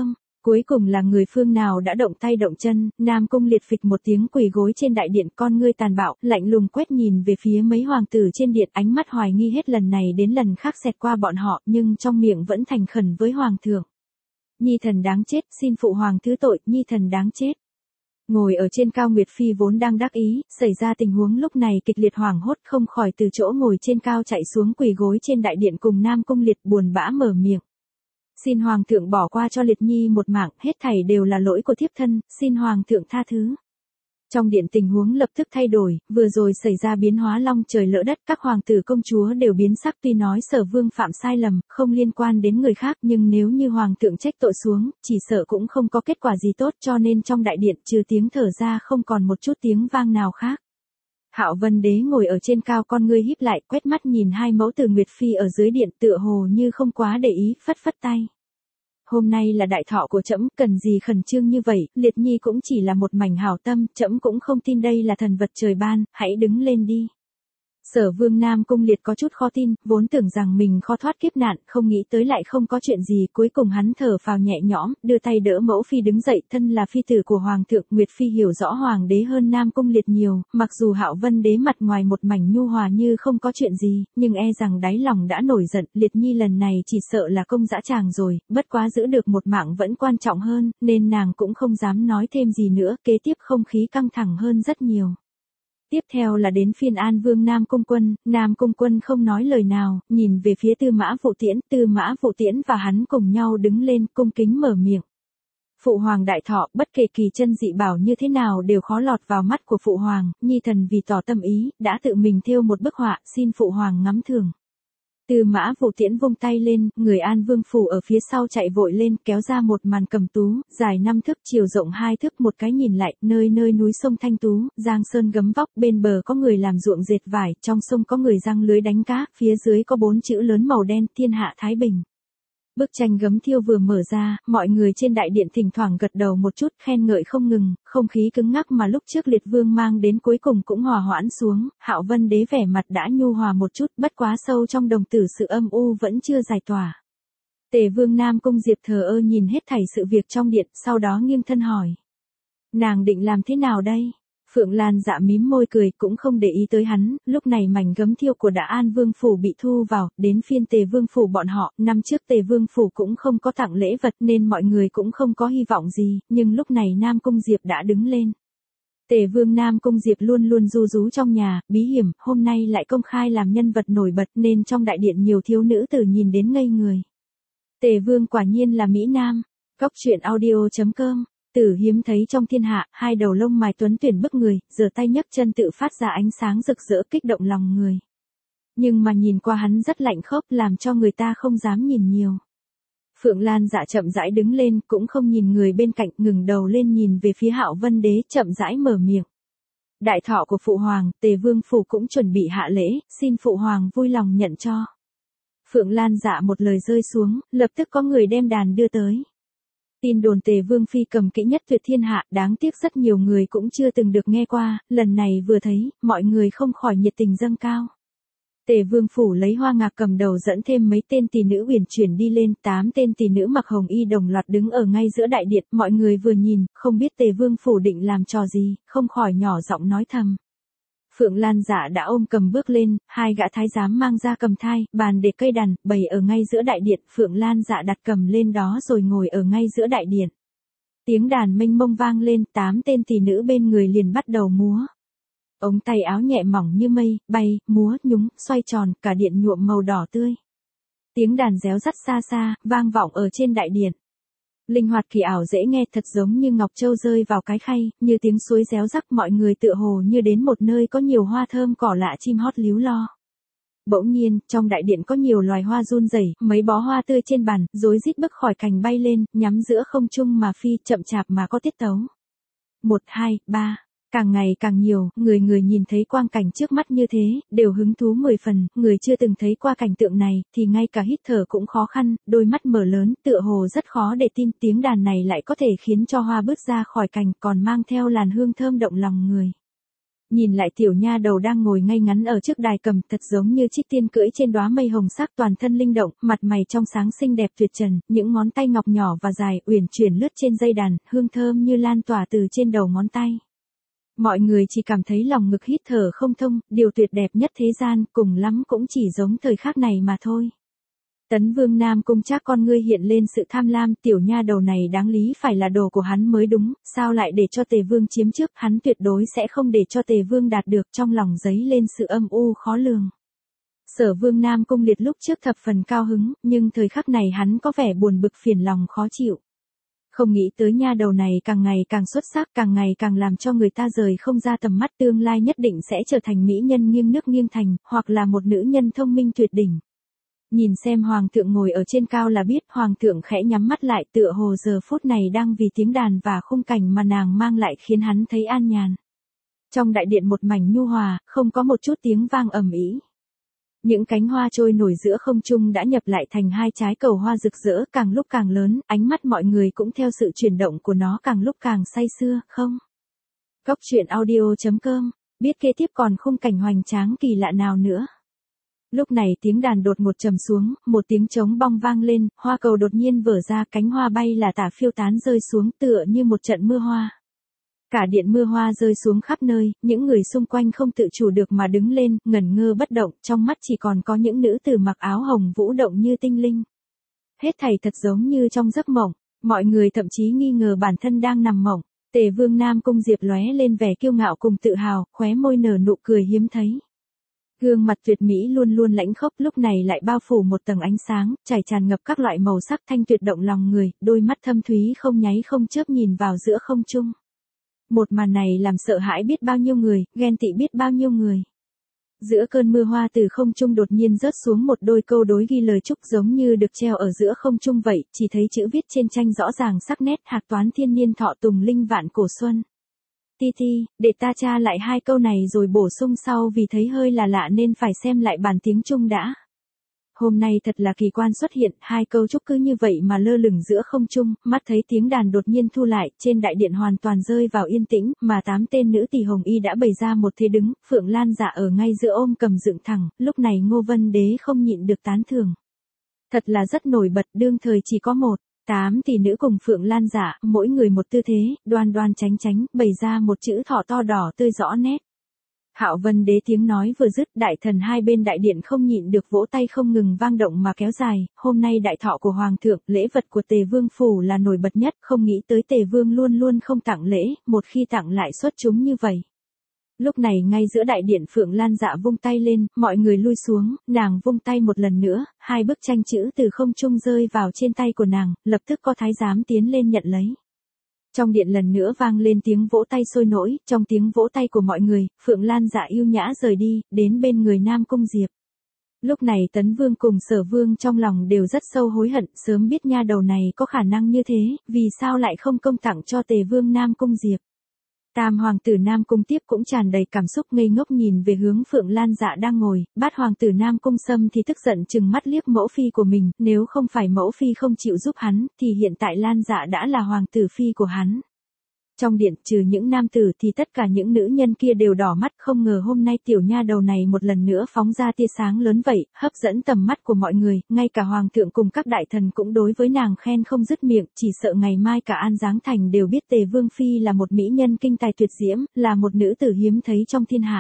Cuối cùng là người phương nào đã động tay động chân, Nam Cung Liệt phịch một tiếng quỳ gối trên đại điện, con ngươi tàn bạo, lạnh lùng quét nhìn về phía mấy hoàng tử trên điện, ánh mắt hoài nghi hết lần này đến lần khác xẹt qua bọn họ, nhưng trong miệng vẫn thành khẩn với hoàng thượng. Nhi thần đáng chết, xin phụ hoàng thứ tội, nhi thần đáng chết. Ngồi ở trên cao Nguyệt Phi vốn đang đắc ý, xảy ra tình huống lúc này kịch liệt hoảng hốt không khỏi từ chỗ ngồi trên cao chạy xuống quỳ gối trên đại điện cùng Nam Cung Liệt buồn bã mở miệng. Xin hoàng thượng bỏ qua cho Liệt Nhi một mạng, hết thảy đều là lỗi của thiếp thân, xin hoàng thượng tha thứ. Trong điện tình huống lập tức thay đổi, vừa rồi xảy ra biến hóa long trời lỡ đất, các hoàng tử công chúa đều biến sắc, tuy nói Sở Vương phạm sai lầm, không liên quan đến người khác, nhưng nếu như hoàng thượng trách tội xuống, chỉ sợ cũng không có kết quả gì tốt, cho nên trong đại điện trừ tiếng thở ra không còn một chút tiếng vang nào khác. Hạo Vân Đế ngồi ở trên cao, con ngươi híp lại, quét mắt nhìn hai mẫu tử Nguyệt Phi ở dưới điện, tựa hồ như không quá để ý, phất phất tay. Hôm nay là đại thọ của trẫm, cần gì khẩn trương như vậy, Liệt Nhi cũng chỉ là một mảnh hảo tâm, trẫm cũng không tin đây là thần vật trời ban, hãy đứng lên đi. Sở Vương Nam Cung Liệt có chút khó tin, vốn tưởng rằng mình khó thoát kiếp nạn, không nghĩ tới lại không có chuyện gì, cuối cùng hắn thở phào nhẹ nhõm, đưa tay đỡ mẫu phi đứng dậy, thân là phi tử của hoàng thượng, Nguyệt Phi hiểu rõ hoàng đế hơn Nam Cung Liệt nhiều, mặc dù Hạo Vân Đế mặt ngoài một mảnh nhu hòa như không có chuyện gì, nhưng e rằng đáy lòng đã nổi giận, Liệt Nhi lần này chỉ sợ là công dã tràng rồi, bất quá giữ được một mạng vẫn quan trọng hơn, nên nàng cũng không dám nói thêm gì nữa, kế tiếp không khí căng thẳng hơn rất nhiều. Tiếp theo là đến phiên An Vương Nam Cung Quân, Nam Cung Quân không nói lời nào, nhìn về phía Tư Mã Vụ Tiễn, Tư Mã Vụ Tiễn và hắn cùng nhau đứng lên, cung kính mở miệng. Phụ hoàng đại thọ, bất kể kỳ chân dị bảo như thế nào đều khó lọt vào mắt của phụ hoàng, nhi thần vì tỏ tâm ý, đã tự mình thêu một bức họa, xin phụ hoàng ngắm thường. Tư Mã Vụ Tiễn vung tay lên, người An Vương phủ ở phía sau chạy vội lên, kéo ra một màn cầm tú, dài năm thước, chiều rộng hai thước, một cái nhìn lại, nơi nơi núi sông thanh tú, giang sơn gấm vóc, bên bờ có người làm ruộng dệt vải, trong sông có người giăng lưới đánh cá, phía dưới có bốn chữ lớn màu đen, thiên hạ thái bình. Bức tranh gấm thiêu vừa mở ra, mọi người trên đại điện thỉnh thoảng gật đầu một chút, khen ngợi không ngừng, không khí cứng ngắc mà lúc trước Liệt Vương mang đến cuối cùng cũng hòa hoãn xuống, Hạo Vân Đế vẻ mặt đã nhu hòa một chút, bất quá sâu trong đồng tử sự âm u vẫn chưa giải tỏa. Tề Vương Nam Cung Diệp thờ ơ nhìn hết thảy sự việc trong điện, sau đó nghiêng thân hỏi. Nàng định làm thế nào đây? Phượng Lan Dạ mím môi cười, cũng không để ý tới hắn, lúc này mảnh gấm thiêu của Đã An Vương phủ bị thu vào, đến phiên Tề Vương phủ bọn họ, năm trước Tề Vương phủ cũng không có tặng lễ vật nên mọi người cũng không có hy vọng gì, nhưng lúc này Nam Cung Diệp đã đứng lên. Tề Vương Nam Cung Diệp luôn luôn ru rú trong nhà, bí hiểm, hôm nay lại công khai làm nhân vật nổi bật nên trong đại điện nhiều thiếu nữ tử nhìn đến ngây người. Tề Vương quả nhiên là Mỹ Nam. Góc truyện audio chấm com. Tử hiếm thấy trong thiên hạ, hai đầu lông mày tuấn tuyển bức người, giơ tay nhấc chân tự phát ra ánh sáng rực rỡ kích động lòng người. Nhưng mà nhìn qua hắn rất lạnh khốc, làm cho người ta không dám nhìn nhiều. Phượng Lan Dạ chậm rãi đứng lên, cũng không nhìn người bên cạnh, ngừng đầu lên nhìn về phía Hạo Vân Đế, chậm rãi mở miệng. Đại thọ của phụ hoàng, Tề Vương phủ cũng chuẩn bị hạ lễ, xin phụ hoàng vui lòng nhận cho. Phượng Lan Dạ một lời rơi xuống, lập tức có người đem đàn đưa tới. Tin đồn Tề Vương phi cầm kỹ nhất tuyệt thiên hạ, đáng tiếc rất nhiều người cũng chưa từng được nghe qua, lần này vừa thấy, mọi người không khỏi nhiệt tình dâng cao. Tề Vương phủ lấy Hoa Ngạc cầm đầu dẫn thêm mấy tên tỷ nữ uyển chuyển đi lên, tám tên tỷ nữ mặc hồng y đồng loạt đứng ở ngay giữa đại điện, mọi người vừa nhìn, không biết Tề Vương phủ định làm trò gì, không khỏi nhỏ giọng nói thầm. Phượng Lan Dạ đã ôm cầm bước lên, hai gã thái giám mang ra cầm thai, bàn để cây đàn, bày ở ngay giữa đại điện, Phượng Lan Dạ đặt cầm lên đó rồi ngồi ở ngay giữa đại điện. Tiếng đàn mênh mông vang lên, tám tên tỷ nữ bên người liền bắt đầu múa. Ống tay áo nhẹ mỏng như mây, bay, múa, nhúng, xoay tròn, cả điện nhuộm màu đỏ tươi. Tiếng đàn réo rắt xa xa, vang vọng ở trên đại điện. Linh hoạt kỳ ảo dễ nghe, thật giống như ngọc châu rơi vào cái khay, như tiếng suối réo rắc, mọi người tựa hồ như đến một nơi có nhiều hoa thơm cỏ lạ chim hót líu lo. Bỗng nhiên, trong đại điện có nhiều loài hoa run rẩy, mấy bó hoa tươi trên bàn, rối rít bứt khỏi cành bay lên, nhắm giữa không trung mà phi, chậm chạp mà có tiết tấu. Một, hai, ba. Càng ngày càng nhiều, người người nhìn thấy quang cảnh trước mắt như thế, đều hứng thú mười phần, người chưa từng thấy qua cảnh tượng này, thì ngay cả hít thở cũng khó khăn, đôi mắt mở lớn, tựa hồ rất khó để tin tiếng đàn này lại có thể khiến cho hoa bứt ra khỏi cành, còn mang theo làn hương thơm động lòng người. Nhìn lại tiểu nha đầu đang ngồi ngay ngắn ở trước đài cầm, thật giống như trích tiên cưỡi trên đóa mây hồng sắc, toàn thân linh động, mặt mày trong sáng xinh đẹp tuyệt trần, những ngón tay ngọc nhỏ và dài uyển chuyển lướt trên dây đàn, hương thơm như lan tỏa từ trên đầu ngón tay. Mọi người chỉ cảm thấy lòng ngực hít thở không thông, điều tuyệt đẹp nhất thế gian, cùng lắm cũng chỉ giống thời khắc này mà thôi. Tấn Vương Nam Cung Trác con ngươi hiện lên sự tham lam, tiểu nha đầu này đáng lý phải là đồ của hắn mới đúng, sao lại để cho Tề Vương chiếm trước, hắn tuyệt đối sẽ không để cho Tề Vương đạt được, trong lòng dấy lên sự âm u khó lường. Sở Vương Nam Cung Liệt lúc trước thập phần cao hứng, nhưng thời khắc này hắn có vẻ buồn bực phiền lòng khó chịu. Không nghĩ tới nha đầu này càng ngày càng xuất sắc, càng ngày càng làm cho người ta rời không ra tầm mắt, tương lai nhất định sẽ trở thành mỹ nhân nghiêng nước nghiêng thành, hoặc là một nữ nhân thông minh tuyệt đỉnh. Nhìn xem hoàng thượng ngồi ở trên cao là biết, hoàng thượng khẽ nhắm mắt lại, tựa hồ giờ phút này đang vì tiếng đàn và khung cảnh mà nàng mang lại khiến hắn thấy an nhàn. Trong đại điện một mảnh nhu hòa, không có một chút tiếng vang ầm ĩ. Những cánh hoa trôi nổi giữa không trung đã nhập lại thành hai trái cầu hoa rực rỡ, càng lúc càng lớn, ánh mắt mọi người cũng theo sự chuyển động của nó càng lúc càng say sưa, không? Góc truyện audio chấm com, biết kế tiếp còn khung cảnh hoành tráng kỳ lạ nào nữa. Lúc này tiếng đàn đột ngột trầm xuống, một tiếng trống bong vang lên, hoa cầu đột nhiên vỡ ra, cánh hoa bay là tả phiêu tán rơi xuống tựa như một trận mưa hoa. Cả điện mưa hoa rơi xuống khắp nơi, những người xung quanh không tự chủ được mà đứng lên, ngẩn ngơ bất động, trong mắt chỉ còn có những nữ tử mặc áo hồng vũ động như tinh linh. Hết thảy thật giống như trong giấc mộng, mọi người thậm chí nghi ngờ bản thân đang nằm mộng. Tề Vương Nam Cung Diệp lóe lên vẻ kiêu ngạo cùng tự hào, khóe môi nở nụ cười hiếm thấy. Gương mặt tuyệt mỹ luôn luôn lãnh khốc lúc này lại bao phủ một tầng ánh sáng, trải tràn ngập các loại màu sắc thanh tuyệt động lòng người, đôi mắt thâm thúy không nháy không chớp nhìn vào giữa không trung. Một màn này làm sợ hãi biết bao nhiêu người, ghen tị biết bao nhiêu người. Giữa cơn mưa hoa từ không trung đột nhiên rớt xuống một đôi câu đối ghi lời chúc giống như được treo ở giữa không trung vậy, chỉ thấy chữ viết trên tranh rõ ràng sắc nét, hạc toán thiên niên thọ tùng linh vạn cổ xuân. Ti Ti, để ta tra lại hai câu này rồi bổ sung sau vì thấy hơi là lạ nên phải xem lại bản tiếng Trung đã. Hôm nay thật là kỳ quan xuất hiện, hai câu chúc cứ như vậy mà lơ lửng giữa không trung, mắt thấy tiếng đàn đột nhiên thu lại, trên đại điện hoàn toàn rơi vào yên tĩnh, mà tám tên nữ tỳ hồng y đã bày ra một thế đứng, Phượng Lan Dạ ở ngay giữa ôm cầm dựng thẳng, lúc này Ngô Vân Đế không nhịn được tán thưởng. Thật là rất nổi bật, đương thời chỉ có một. Tám tỷ nữ cùng Phượng Lan Dạ, mỗi người một tư thế, đoan đoan chánh chánh, bày ra một chữ thọ to đỏ tươi rõ nét. Hạo Vân Đế tiếng nói vừa dứt, đại thần hai bên đại điện không nhịn được vỗ tay không ngừng vang động mà kéo dài, hôm nay đại thọ của Hoàng thượng, lễ vật của Tề Vương Phủ là nổi bật nhất, không nghĩ tới Tề Vương luôn luôn không tặng lễ, một khi tặng lại xuất chúng như vậy. Lúc này ngay giữa đại điện Phượng Lan Dạ vung tay lên, mọi người lui xuống, nàng vung tay một lần nữa, hai bức tranh chữ từ không trung rơi vào trên tay của nàng, lập tức có thái giám tiến lên nhận lấy. Trong điện lần nữa vang lên tiếng vỗ tay sôi nổi, trong tiếng vỗ tay của mọi người, Phượng Lan Dạ yêu nhã rời đi, đến bên người Nam Cung Diệp. Lúc này Tấn Vương cùng Sở Vương trong lòng đều rất sâu hối hận, sớm biết nha đầu này có khả năng như thế, vì sao lại không công tặng cho Tề Vương Nam Cung Diệp. Tam hoàng tử Nam Cung Tiếp cũng tràn đầy cảm xúc ngây ngốc nhìn về hướng Phượng Lan Dạ đang ngồi, bát hoàng tử Nam Cung Sâm thì tức giận chừng mắt liếc mẫu phi của mình, nếu không phải mẫu phi không chịu giúp hắn, thì hiện tại Lan Dạ đã là hoàng tử phi của hắn. Trong điện, trừ những nam tử thì tất cả những nữ nhân kia đều đỏ mắt, không ngờ hôm nay tiểu nha đầu này một lần nữa phóng ra tia sáng lớn vậy, hấp dẫn tầm mắt của mọi người, ngay cả hoàng thượng cùng các đại thần cũng đối với nàng khen không dứt miệng, chỉ sợ ngày mai cả An Giáng Thành đều biết Tề Vương Phi là một mỹ nhân kinh tài tuyệt diễm, là một nữ tử hiếm thấy trong thiên hạ.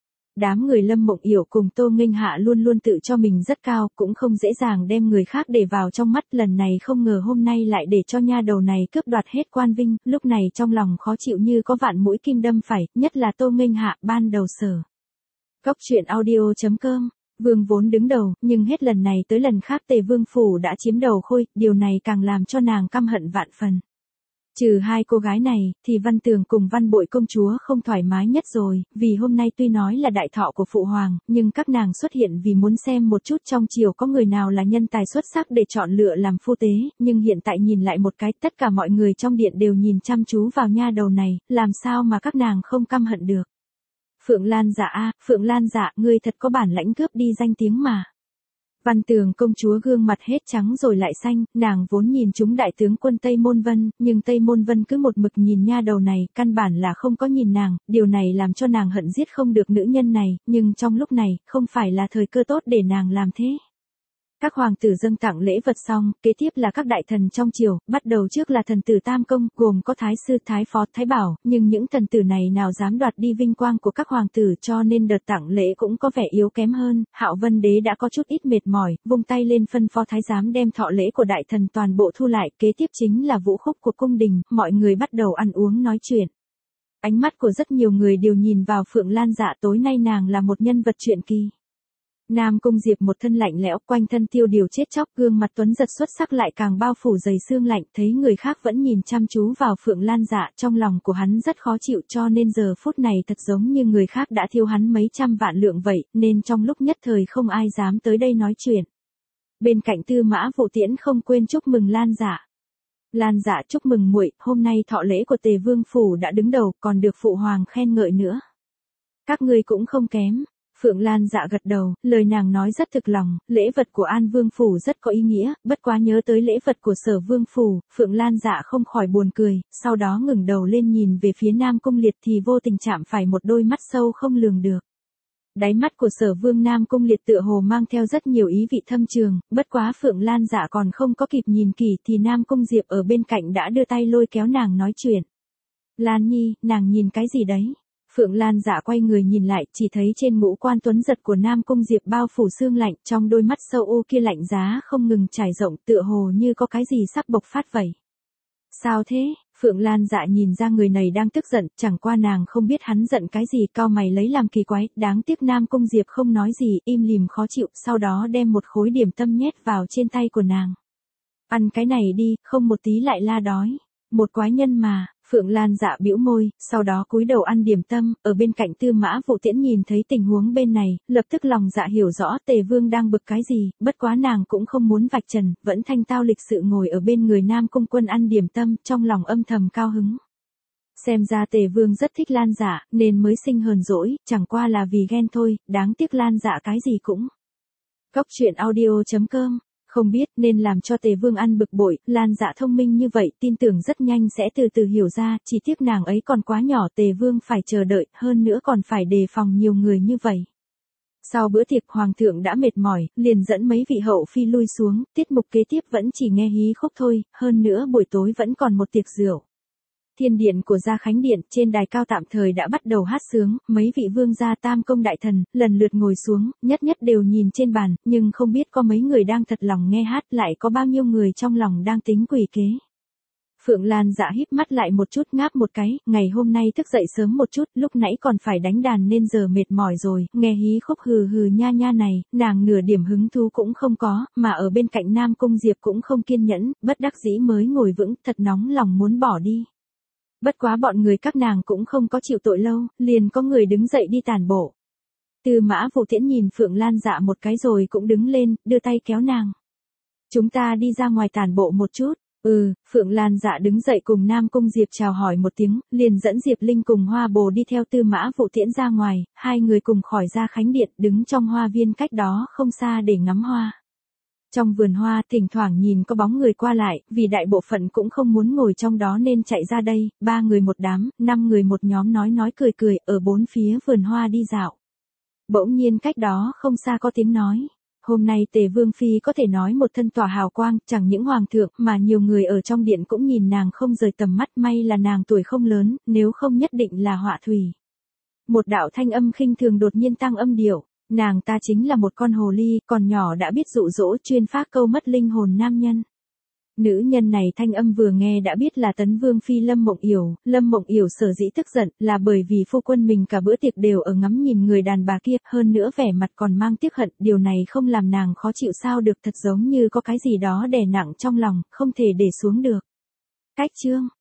Đám người Lâm Mộng Yểu cùng Tô Nghênh Hạ luôn luôn tự cho mình rất cao, cũng không dễ dàng đem người khác để vào trong mắt, lần này không ngờ hôm nay lại để cho nha đầu này cướp đoạt hết quan vinh, lúc này trong lòng khó chịu như có vạn mũi kim đâm phải, nhất là Tô Nghênh Hạ, ban đầu sở. Góc truyện audio chấm com, Vương vốn đứng đầu, nhưng hết lần này tới lần khác Tề Vương Phủ đã chiếm đầu khôi, điều này càng làm cho nàng căm hận vạn phần. Trừ hai cô gái này, thì Văn Tường cùng Văn Bội công chúa không thoải mái nhất rồi, vì hôm nay tuy nói là đại thọ của Phụ Hoàng, nhưng các nàng xuất hiện vì muốn xem một chút trong triều có người nào là nhân tài xuất sắc để chọn lựa làm phu tế, nhưng hiện tại nhìn lại một cái, tất cả mọi người trong điện đều nhìn chăm chú vào nha đầu này, làm sao mà các nàng không căm hận được. Phượng Lan Dạ a, Phượng Lan Dạ, ngươi thật có bản lãnh cướp đi danh tiếng mà. Văn Tường công chúa gương mặt hết trắng rồi lại xanh, nàng vốn nhìn chúng đại tướng quân Tây Môn Vân, nhưng Tây Môn Vân cứ một mực nhìn nha đầu này, căn bản là không có nhìn nàng, điều này làm cho nàng hận giết không được nữ nhân này, nhưng trong lúc này, không phải là thời cơ tốt để nàng làm thế. Các hoàng tử dâng tặng lễ vật xong, kế tiếp là các đại thần trong triều, bắt đầu trước là thần tử Tam Công, gồm có Thái Sư, Thái Phó, Thái Bảo, nhưng những thần tử này nào dám đoạt đi vinh quang của các hoàng tử cho nên đợt tặng lễ cũng có vẻ yếu kém hơn, Hạo Vân Đế đã có chút ít mệt mỏi, vung tay lên phân phó Thái giám đem thọ lễ của đại thần toàn bộ thu lại, kế tiếp chính là vũ khúc của cung đình, mọi người bắt đầu ăn uống nói chuyện. Ánh mắt của rất nhiều người đều nhìn vào Phượng Lan Dạ, tối nay nàng là một nhân vật truyện kỳ. Nam Cung Diệp một thân lạnh lẽo, quanh thân tiêu điều chết chóc, gương mặt tuấn giật xuất sắc lại càng bao phủ dày xương lạnh, thấy người khác vẫn nhìn chăm chú vào Phượng Lan Dạ, trong lòng của hắn rất khó chịu, cho nên giờ phút này thật giống như người khác đã thiêu hắn mấy trăm vạn lượng vậy, nên trong lúc nhất thời không ai dám tới đây nói chuyện. Bên cạnh Tư Mã Vụ Tiễn không quên chúc mừng Lan Dạ. Lan Dạ chúc mừng muội, hôm nay thọ lễ của Tề Vương phủ đã đứng đầu, còn được phụ hoàng khen ngợi nữa. Các ngươi cũng không kém. Phượng Lan Dạ gật đầu, lời nàng nói rất thực lòng, lễ vật của An Vương phủ rất có ý nghĩa, bất quá nhớ tới lễ vật của Sở Vương phủ, Phượng Lan Dạ không khỏi buồn cười, sau đó ngừng đầu lên nhìn về phía Nam Cung Liệt thì vô tình chạm phải một đôi mắt sâu không lường được. Đáy mắt của Sở Vương Nam Cung Liệt tựa hồ mang theo rất nhiều ý vị thâm trường, bất quá Phượng Lan Dạ còn không có kịp nhìn kỹ thì Nam Cung Diệp ở bên cạnh đã đưa tay lôi kéo nàng nói chuyện. Lan Nhi, nàng nhìn cái gì đấy? Phượng Lan Dạ quay người nhìn lại, chỉ thấy trên ngũ quan tuấn giật của Nam Cung Diệp bao phủ sương lạnh, trong đôi mắt sâu u kia lạnh giá không ngừng trải rộng, tựa hồ như có cái gì sắp bộc phát vậy. Sao thế? Phượng Lan Dạ nhìn ra người này đang tức giận, chẳng qua nàng không biết hắn giận cái gì, cau mày lấy làm kỳ quái, đáng tiếc Nam Cung Diệp không nói gì, im lìm khó chịu, sau đó đem một khối điểm tâm nhét vào trên tay của nàng. Ăn cái này đi, không một tí lại la đói. Một quái nhân mà. Phượng Lan Dạ bĩu môi, sau đó cúi đầu ăn điểm tâm, ở bên cạnh Tư Mã Vụ Tiễn nhìn thấy tình huống bên này, lập tức lòng dạ hiểu rõ Tề Vương đang bực cái gì, bất quá nàng cũng không muốn vạch trần, vẫn thanh tao lịch sự ngồi ở bên người Nam Cung Quân ăn điểm tâm, trong lòng âm thầm cao hứng. Xem ra Tề Vương rất thích Lan Dạ, nên mới sinh hờn dỗi, chẳng qua là vì ghen thôi, đáng tiếc Lan Dạ cái gì cũng. Cốc truyện audio chấm com Không biết nên làm cho Tề Vương ăn bực bội, Lan Dạ thông minh như vậy, tin tưởng rất nhanh sẽ từ từ hiểu ra, chỉ tiếc nàng ấy còn quá nhỏ, Tề Vương phải chờ đợi, hơn nữa còn phải đề phòng nhiều người như vậy. Sau bữa tiệc hoàng thượng đã mệt mỏi, liền dẫn mấy vị hậu phi lui xuống, tiết mục kế tiếp vẫn chỉ nghe hí khúc thôi, hơn nữa buổi tối vẫn còn một tiệc rượu. Thiên điện của Gia Khánh Điện, trên đài cao tạm thời đã bắt đầu hát sướng, mấy vị vương gia tam công đại thần, lần lượt ngồi xuống, nhất nhất đều nhìn trên bàn, nhưng không biết có mấy người đang thật lòng nghe hát, lại có bao nhiêu người trong lòng đang tính quỷ kế. Phượng Lan Dạ híp mắt lại một chút, ngáp một cái, ngày hôm nay thức dậy sớm một chút, lúc nãy còn phải đánh đàn nên giờ mệt mỏi rồi, nghe hí khúc hừ hừ nha nha này, nàng nửa điểm hứng thú cũng không có, mà ở bên cạnh Nam Cung Diệp cũng không kiên nhẫn, bất đắc dĩ mới ngồi vững, thật nóng lòng muốn bỏ đi. Bất quá bọn người các nàng cũng không có chịu tội lâu, liền có người đứng dậy đi tản bộ. Tư Mã Vụ Tiễn nhìn Phượng Lan Dạ một cái rồi cũng đứng lên, đưa tay kéo nàng. Chúng ta đi ra ngoài tản bộ một chút. Ừ, Phượng Lan Dạ đứng dậy cùng Nam Cung Diệp chào hỏi một tiếng, liền dẫn Diệp Linh cùng Hoa Bồ đi theo Tư Mã Vụ Tiễn ra ngoài, hai người cùng khỏi Gia Khánh Điện, đứng trong hoa viên cách đó không xa để ngắm hoa. Trong vườn hoa thỉnh thoảng nhìn có bóng người qua lại, vì đại bộ phận cũng không muốn ngồi trong đó nên chạy ra đây, ba người một đám, năm người một nhóm nói nói cười cười, ở bốn phía vườn hoa đi dạo. Bỗng nhiên cách đó không xa có tiếng nói. Hôm nay Tề Vương Phi có thể nói một thân tỏa hào quang, chẳng những hoàng thượng mà nhiều người ở trong điện cũng nhìn nàng không rời tầm mắt, may là nàng tuổi không lớn, nếu không nhất định là họa thủy. Một đạo thanh âm khinh thường đột nhiên tăng âm điệu. Nàng ta chính là một con hồ ly, còn nhỏ đã biết dụ dỗ chuyên phác câu mất linh hồn nam nhân. Nữ nhân này thanh âm vừa nghe đã biết là Tấn Vương Phi Lâm Mộng Yểu, Lâm Mộng Yểu sở dĩ tức giận là bởi vì phu quân mình cả bữa tiệc đều ở ngắm nhìn người đàn bà kia, hơn nữa vẻ mặt còn mang tiếc hận, điều này không làm nàng khó chịu sao được, thật giống như có cái gì đó đè nặng trong lòng, không thể để xuống được. Cách chương